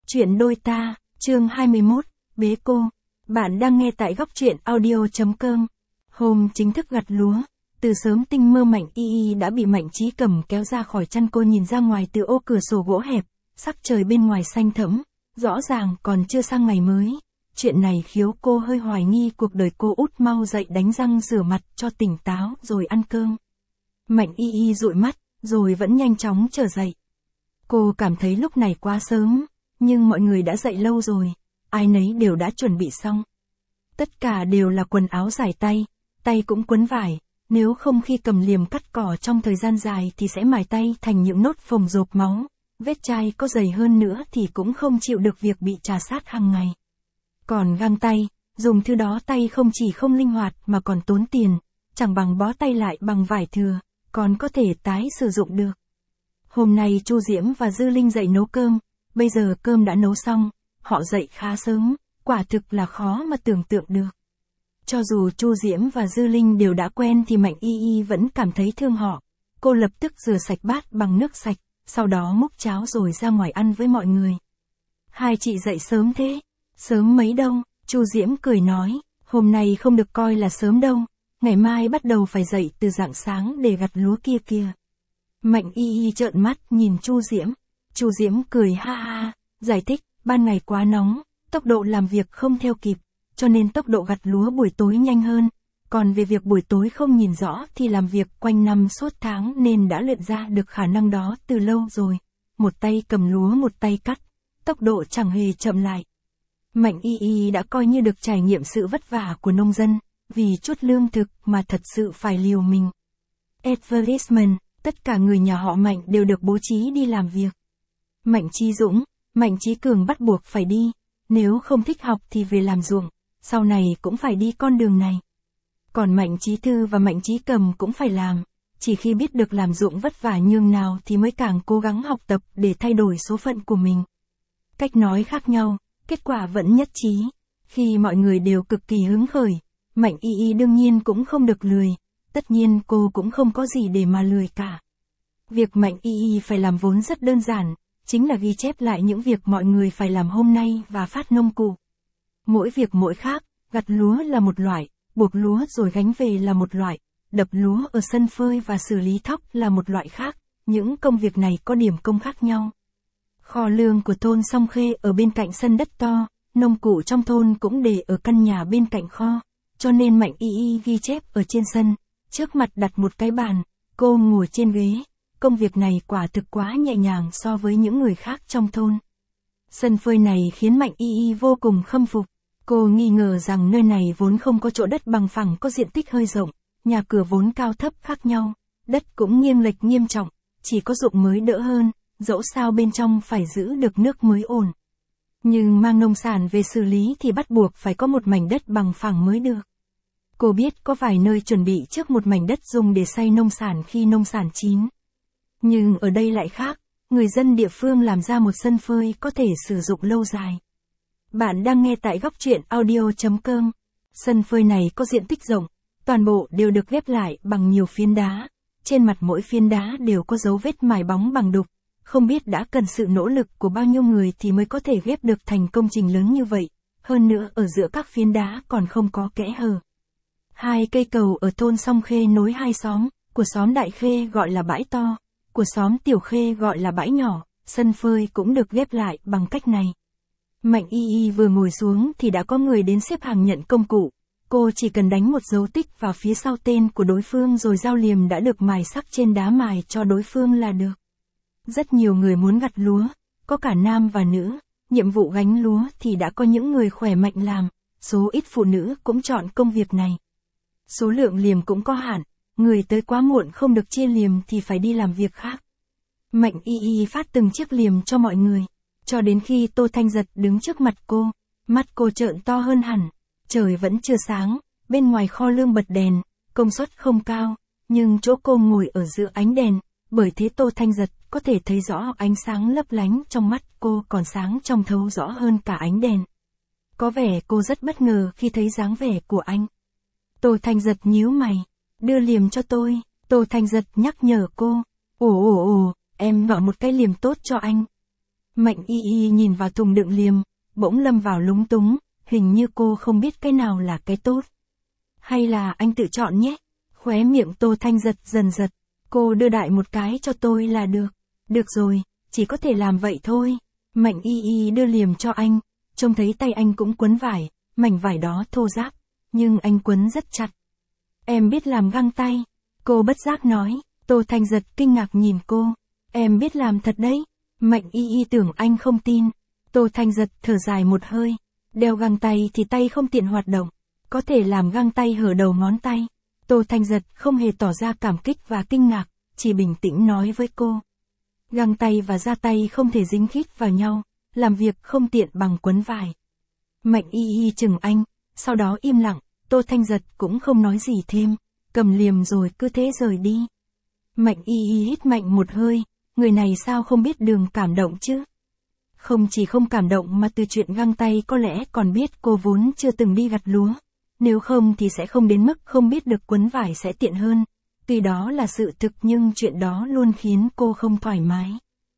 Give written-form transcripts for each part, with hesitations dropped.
Chuyện đôi ta, chương 21, bế cô. Bạn đang nghe tại góc truyện audio.com. Hôm chính thức gặt lúa, từ sớm tinh mơ Mạnh Y Y đã bị Mạnh Chí Cầm kéo ra khỏi chăn. Cô nhìn ra ngoài từ ô cửa sổ gỗ hẹp, sắc trời bên ngoài xanh thẫm, rõ ràng còn chưa sang ngày mới. Chuyện này khiến cô hơi hoài nghi cuộc đời cô. Út mau dậy đánh răng rửa mặt cho tỉnh táo rồi ăn cơm. Mạnh Y Y dụi mắt, rồi vẫn nhanh chóng trở dậy. Cô cảm thấy lúc này quá sớm, nhưng mọi người đã dậy lâu rồi, ai nấy đều đã chuẩn bị xong. Tất cả đều là quần áo dài tay, tay cũng quấn vải, nếu không khi cầm liềm cắt cỏ trong thời gian dài thì sẽ mài tay thành những nốt phồng rộp máu, vết chai có dày hơn nữa thì cũng không chịu được việc bị trà sát hàng ngày. Còn găng tay, dùng thứ đó tay không chỉ không linh hoạt mà còn tốn tiền, chẳng bằng bó tay lại bằng vải thừa, còn có thể tái sử dụng được. Hôm nay Chu Diễm và Dư Linh dậy nấu cơm, bây giờ cơm đã nấu xong, họ dậy khá sớm, quả thực là khó mà tưởng tượng được. Cho dù Chu Diễm và Dư Linh đều đã quen thì Mạnh Y Y vẫn cảm thấy thương họ. Cô lập tức rửa sạch bát bằng nước sạch, sau đó múc cháo rồi ra ngoài ăn với mọi người. Hai chị dậy sớm thế? Sớm mấy đâu, Chu Diễm cười nói, hôm nay không được coi là sớm đâu, ngày mai bắt đầu phải dậy từ rạng sáng để gặt lúa kia kìa. Mạnh Y Y trợn mắt nhìn Chu Diễm. Chu Diễm cười ha ha, giải thích, ban ngày quá nóng, tốc độ làm việc không theo kịp, cho nên tốc độ gặt lúa buổi tối nhanh hơn, còn về việc buổi tối không nhìn rõ thì làm việc quanh năm suốt tháng nên đã luyện ra được khả năng đó từ lâu rồi. Một tay cầm lúa một tay cắt, tốc độ chẳng hề chậm lại. Mạnh Y Y đã coi như được trải nghiệm sự vất vả của nông dân, vì chút lương thực mà thật sự phải liều mình. Advertisement. Tất cả người nhà họ Mạnh đều được bố trí đi làm việc. Mạnh Chí Dũng, Mạnh Chí Cường bắt buộc phải đi, nếu không thích học thì về làm ruộng, sau này cũng phải đi con đường này. Còn Mạnh Chí Thư và Mạnh Chí Cầm cũng phải làm, chỉ khi biết được làm ruộng vất vả nhường nào thì mới càng cố gắng học tập để thay đổi số phận của mình. Cách nói khác nhau, kết quả vẫn nhất trí. Khi mọi người đều cực kỳ hứng khởi, Mạnh Y Y đương nhiên cũng không được lười. Tất nhiên cô cũng không có gì để mà lười cả. Việc Mạnh Y Y phải làm vốn rất đơn giản, chính là ghi chép lại những việc mọi người phải làm hôm nay và phát nông cụ. Mỗi việc mỗi khác, gặt lúa là một loại, buộc lúa rồi gánh về là một loại, đập lúa ở sân phơi và xử lý thóc là một loại khác, những công việc này có điểm công khác nhau. Kho lương của thôn Song Khê ở bên cạnh sân đất to, nông cụ trong thôn cũng để ở căn nhà bên cạnh kho, cho nên Mạnh Y Y ghi chép ở trên sân. Trước mặt đặt một cái bàn, cô ngồi trên ghế, công việc này quả thực quá nhẹ nhàng so với những người khác trong thôn. Sân phơi này khiến Mạnh Y Y vô cùng khâm phục, cô nghi ngờ rằng nơi này vốn không có chỗ đất bằng phẳng có diện tích hơi rộng, nhà cửa vốn cao thấp khác nhau, đất cũng nghiêng lệch nghiêm trọng, chỉ có ruộng mới đỡ hơn, dẫu sao bên trong phải giữ được nước mới ổn. Nhưng mang nông sản về xử lý thì bắt buộc phải có một mảnh đất bằng phẳng mới được. Cô biết có vài nơi chuẩn bị trước một mảnh đất dùng để xây nông sản khi nông sản chín. Nhưng ở đây lại khác, người dân địa phương làm ra một sân phơi có thể sử dụng lâu dài. Bạn đang nghe tại góc truyện audio.com. Sân phơi này có diện tích rộng, toàn bộ đều được ghép lại bằng nhiều phiến đá. Trên mặt mỗi phiến đá đều có dấu vết mài bóng bằng đục. Không biết đã cần sự nỗ lực của bao nhiêu người thì mới có thể ghép được thành công trình lớn như vậy. Hơn nữa ở giữa các phiến đá còn không có kẽ hở. Hai cây cầu ở thôn Song Khê nối hai xóm, của xóm Đại Khê gọi là bãi to, của xóm Tiểu Khê gọi là bãi nhỏ, sân phơi cũng được ghép lại bằng cách này. Mạnh Y Y vừa ngồi xuống thì đã có người đến xếp hàng nhận công cụ, cô chỉ cần đánh một dấu tích vào phía sau tên của đối phương rồi dao liềm đã được mài sắc trên đá mài cho đối phương là được. Rất nhiều người muốn gặt lúa, có cả nam và nữ, nhiệm vụ gánh lúa thì đã có những người khỏe mạnh làm, số ít phụ nữ cũng chọn công việc này. Số lượng liềm cũng có hạn, người tới quá muộn không được chia liềm thì phải đi làm việc khác. Mạnh Y Y phát từng chiếc liềm cho mọi người, cho đến khi Tô Thanh Giật đứng trước mặt cô, mắt cô trợn to hơn hẳn. Trời vẫn chưa sáng, bên ngoài kho lương bật đèn, công suất không cao, nhưng chỗ cô ngồi ở giữa ánh đèn, bởi thế Tô Thanh Giật có thể thấy rõ ánh sáng lấp lánh trong mắt cô còn sáng trong thấu rõ hơn cả ánh đèn. Có vẻ cô rất bất ngờ khi thấy dáng vẻ của anh. Tô Thanh Giật nhíu mày, đưa liềm cho tôi, Tô Thanh Giật nhắc nhở cô, ồ, em gọi một cái liềm tốt cho anh. Mạnh Y Y nhìn vào thùng đựng liềm, bỗng lâm vào lúng túng, hình như cô không biết cái nào là cái tốt. Hay là anh tự chọn nhé. Khóe miệng Tô Thanh giật dần giật. Cô đưa đại một cái cho tôi là được. Được rồi, chỉ có thể làm vậy thôi. Mạnh Y Y đưa liềm cho anh, trông thấy tay anh cũng quấn vải, mảnh vải đó thô ráp, nhưng anh quấn rất chặt. Em biết làm găng tay. Cô bất giác nói. Tô Thanh giật kinh ngạc nhìn cô. Em biết làm thật đấy. Mạnh Y Y tưởng anh không tin. Tô Thanh giật thở dài một hơi. Đeo găng tay thì tay không tiện hoạt động. Có thể làm găng tay hở đầu ngón tay. Tô Thanh giật không hề tỏ ra cảm kích và kinh ngạc, chỉ bình tĩnh nói với cô. Găng tay và da tay không thể dính khít vào nhau, làm việc không tiện bằng quấn vải. Mạnh Y Y chừng anh, sau đó im lặng, Tô Thanh giật cũng không nói gì thêm, cầm liềm rồi cứ thế rời đi. Mạnh Y Y hít mạnh một hơi, người này sao không biết đường cảm động chứ? Không chỉ không cảm động mà từ chuyện găng tay có lẽ còn biết cô vốn chưa từng đi gặt lúa. Nếu không thì sẽ không đến mức không biết được quấn vải sẽ tiện hơn. Tuy đó là sự thực nhưng chuyện đó luôn khiến cô không thoải mái.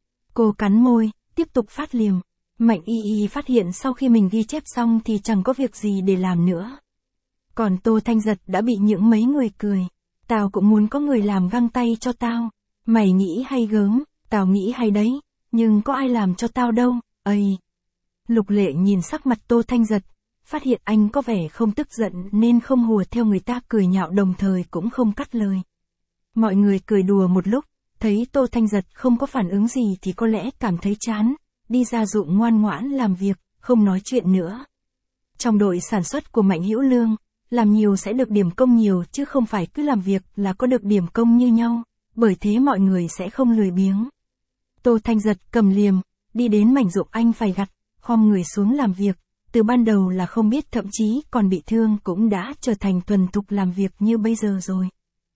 Cô cắn môi, tiếp tục phát liềm. Mạnh Y Y phát hiện sau khi mình ghi chép xong thì chẳng có việc gì để làm nữa. Còn Tô Thanh giật đã bị những mấy người cười. Tao cũng muốn có người làm găng tay cho tao. Mày nghĩ hay gớm, tao nghĩ hay đấy, nhưng có ai làm cho tao đâu, ây. Lục Lệ nhìn sắc mặt Tô Thanh giật, phát hiện anh có vẻ không tức giận nên không hùa theo người ta cười nhạo đồng thời cũng không cắt lời. Mọi người cười đùa một lúc, thấy Tô Thanh giật không có phản ứng gì thì có lẽ cảm thấy chán, đi ra ruộng ngoan ngoãn làm việc, không nói chuyện nữa. Trong đội sản xuất của Mạnh Hữu Lương, làm nhiều sẽ được điểm công nhiều chứ không phải cứ làm việc là có được điểm công như nhau, bởi thế mọi người sẽ không lười biếng. Tô Thanh giật cầm liềm, đi đến mảnh ruộng anh phải gặt, khom người xuống làm việc, từ ban đầu là không biết thậm chí còn bị thương cũng đã trở thành thuần thục làm việc như bây giờ rồi.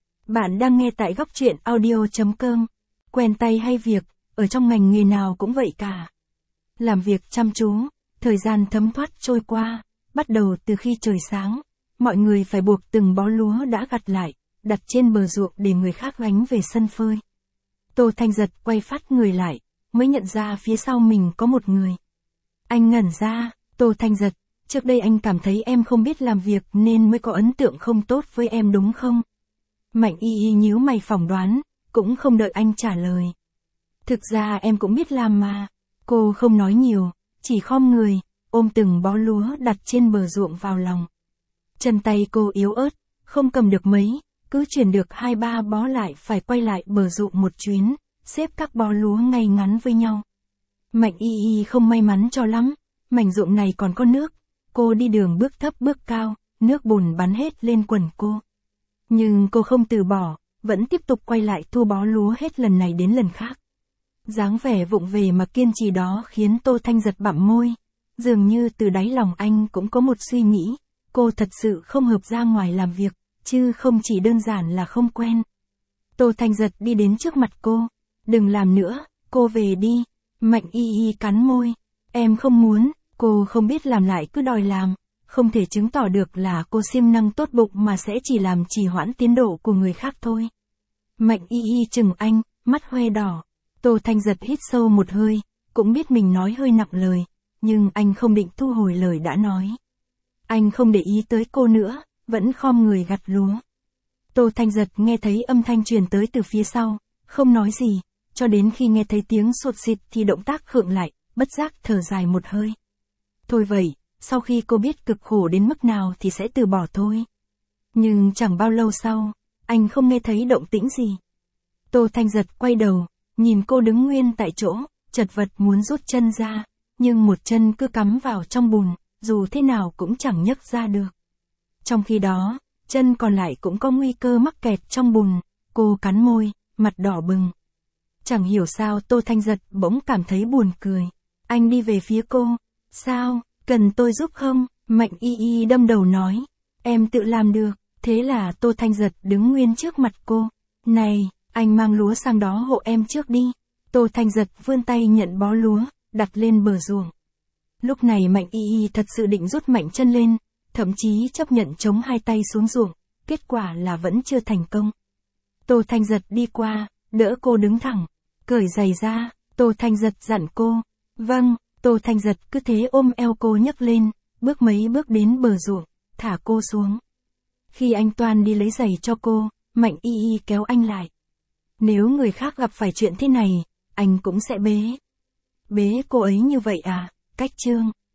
Bạn đang nghe tại góc truyện audio.com. Quen tay hay việc, ở trong ngành nghề nào cũng vậy cả. Làm việc chăm chú, thời gian thấm thoát trôi qua, bắt đầu từ khi trời sáng, mọi người phải buộc từng bó lúa đã gặt lại, đặt trên bờ ruộng để người khác gánh về sân phơi. Tô Thanh giật quay phát người lại, mới nhận ra phía sau mình có một người. Anh ngẩn ra, Tô Thanh giật, trước đây anh cảm thấy em không biết làm việc nên mới có ấn tượng không tốt với em đúng không? Mạnh Y Y nhíu mày phỏng đoán, cũng không đợi anh trả lời. Thực ra em cũng biết làm mà. Cô không nói nhiều, chỉ khom người, ôm từng bó lúa đặt trên bờ ruộng vào lòng. Chân tay cô yếu ớt, không cầm được mấy, cứ chuyển được 2-3 bó lại phải quay lại bờ ruộng một chuyến, xếp các bó lúa ngay ngắn với nhau. Mạnh Y Y không may mắn cho lắm, mảnh ruộng này còn có nước, cô đi đường bước thấp bước cao, nước bùn bắn hết lên quần cô. Nhưng cô không từ bỏ, vẫn tiếp tục quay lại thu bó lúa hết lần này đến lần khác. Dáng vẻ vụng về mà kiên trì đó khiến Tô Thanh giật bặm môi. Dường như từ đáy lòng anh cũng có một suy nghĩ, cô thật sự không hợp ra ngoài làm việc, chứ không chỉ đơn giản là không quen. Tô Thanh giật đi đến trước mặt cô. Đừng làm nữa, cô về đi. Mạnh Y Y cắn môi. Em không muốn, cô không biết làm lại cứ đòi làm. Không thể chứng tỏ được là cô siêng năng tốt bụng mà sẽ chỉ làm trì hoãn tiến độ của người khác thôi. Mạnh Y Y chừng anh, mắt hoe đỏ. Tô Thanh giật hít sâu một hơi, cũng biết mình nói hơi nặng lời, nhưng anh không định thu hồi lời đã nói. Anh không để ý tới cô nữa, vẫn khom người gặt lúa. Tô Thanh giật nghe thấy âm thanh truyền tới từ phía sau, không nói gì, cho đến khi nghe thấy tiếng sột xịt thì động tác khựng lại, bất giác thở dài một hơi. Thôi vậy, sau khi cô biết cực khổ đến mức nào thì sẽ từ bỏ thôi. Nhưng chẳng bao lâu sau, anh không nghe thấy động tĩnh gì. Tô Thanh giật quay đầu, nhìn cô đứng nguyên tại chỗ, chật vật muốn rút chân ra, nhưng một chân cứ cắm vào trong bùn, dù thế nào cũng chẳng nhấc ra được. Trong khi đó, chân còn lại cũng có nguy cơ mắc kẹt trong bùn, cô cắn môi, mặt đỏ bừng. Chẳng hiểu sao Tô Thanh giật bỗng cảm thấy buồn cười. Anh đi về phía cô. Sao, cần tôi giúp không? Mạnh Y Y đâm đầu nói. Em tự làm được. Thế là Tô Thanh giật đứng nguyên trước mặt cô. Này, anh mang lúa sang đó hộ em trước đi. Tô Thanh giật vươn tay nhận bó lúa, đặt lên bờ ruộng. Lúc này Mạnh Y Y thật sự định rút mạnh chân lên, thậm chí chấp nhận chống hai tay xuống ruộng, kết quả là vẫn chưa thành công. Tô Thanh giật đi qua, đỡ cô đứng thẳng, cởi giày ra, Tô Thanh giật dặn cô, Vâng, Tô Thanh Giật cứ thế ôm eo cô nhấc lên, bước mấy bước đến bờ ruộng, thả cô xuống. Khi anh toan đi lấy giày cho cô, Mạnh Y Y kéo anh lại. Nếu người khác gặp phải chuyện thế này, anh cũng sẽ bế cô ấy như vậy à, cách Trương.